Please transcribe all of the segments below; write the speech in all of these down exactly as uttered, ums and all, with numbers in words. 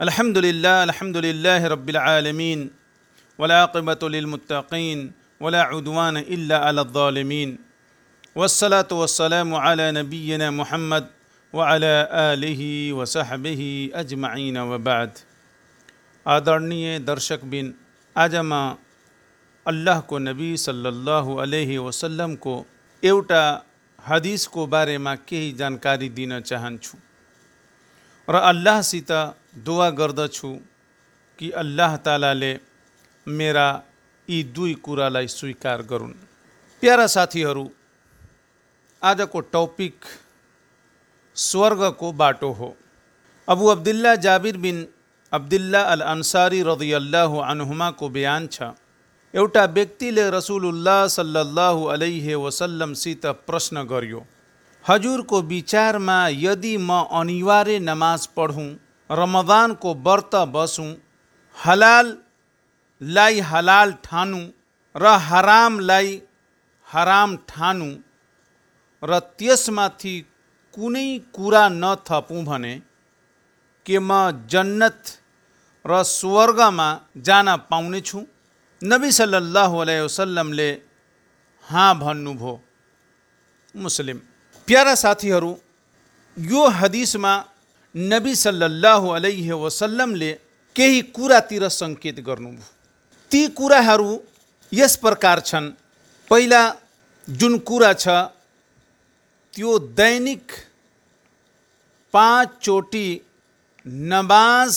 अल्हम्दुलिल्लाह अल्हम्दुलिल्लाह रब्बिल आलमीन वलाक़िबतु लिलमुत्तक़ीन वला उद्वान इल्ला अलज़्ज़ालिमीन वस्सलातु वस्सलामु अला नबिय्यिना मुहम्मद व अला आलिहि व सहबिहि अजमईन व बाद। आदरणीय दर्शकबिन, आज म अल्लाहको नबी सल्लल्लाहु अलैहि वसल्लम को एउटा हदीस को बारे में केही जानकारी दिन चाहन्छु र अल्लाहसित दुआ गर्दछु कि अल्लाह तालाले मेरा यी दुई कुरालाई स्वीकार गरून्। प्यारा साथीहरू, आजको टपिक स्वर्गको बाटो हो। Abu Abdullah Jabir bin Abdullah al Ansari रदियल्लाहु अन्हुमा को बयान छ, एउटा व्यक्तिले रसूलुल्लाह सल्लल्लाहु अलैहि वसल्लम सित प्रश्न गर्यो, हजुर को विचार में यदि म अनिवार्य नमाज पढूं, रमजान को व्रत बसूं, हलाल लाई हलाल ठानूं र हराम लाई हराम ठानूं र त्यसमाथि कुनै कुरा न थपूं भने के म जन्नत र स्वर्गमा जान पाउने छु? नबी सल्लल्लाहु अलैहि वसल्लम ले हाँ भन्नुभयो। मुस्लिम। प्यारा साथीहरू, यो हदीस में नबी सल्लल्लाहु अलैहि वसल्लम ले केही कुरातिर संकेत गर्नुभयो। ती कुराहरू यस प्रकार छन्। पहिला जुन कुरा छ त्यो दैनिक पाँच चोटी नमाज,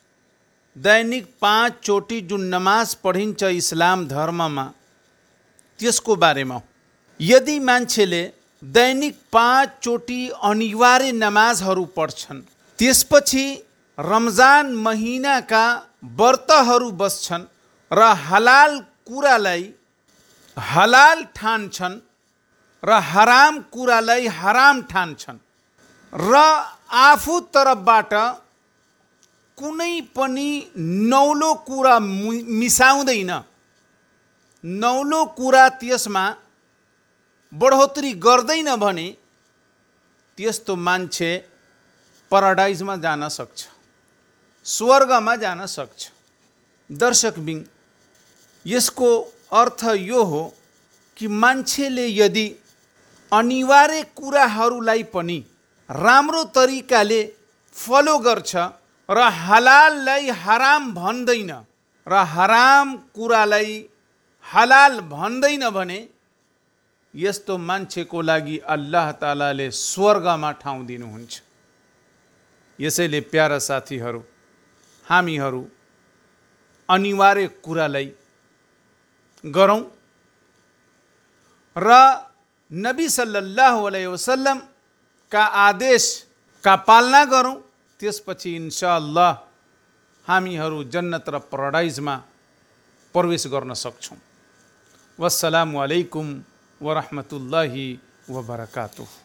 दैनिक पाँच चोटी जुन नमाज पढिन्छ इस्लाम धर्म में, त्यसको बारेमा। यदि मान्छेले दैनिक पाँच चोटी अनिवार्य नमाजहरू पढ्छन्, त्यसपछि रमजान महीना का व्रतहरू बस्छन् र हलाल कुरालाई हलाल ठान्छन् र हराम कुरालाई हराम ठान्छन् र आफू तरफबाट कुनै पनि नौलो कुरा मिसाउँदैन, नौलो कुरा त्यसमा बढोत्तरी गर्दैन भने त्यस्तो मान्छे पाराडाइजमा जान सक्छ, स्वर्गमा जान सक्छ। दर्शकबिन, यसको अर्थ यो हो कि मान्छेले यदि अनिवार्य कुराहरूलाई पनि राम्रो तरिकाले फलो गर्छ र हलाललाई हराम भन्दैन र हराम कुरालाई हलाल भन्दैन भने यस्तो मान्छेको लागि अल्लाह तालाले स्वर्गमा ठाउँ दिनुहुन्छ। यसैले प्यारा साथीहरू, हामीहरू अनिवार्य कुरालाई गरौँ र नबी सल्लल्लाहु अलैहि वसल्लम का आदेश का पालना गरौँ। त्यसपछि इन्शाअल्लाह हामीहरू जन्नत र पाराडाइजमा प्रवेश गर्न सक्छौँ। वस्सलामु अलैकुम व रहमतुल्लाहि व बरकातुहू।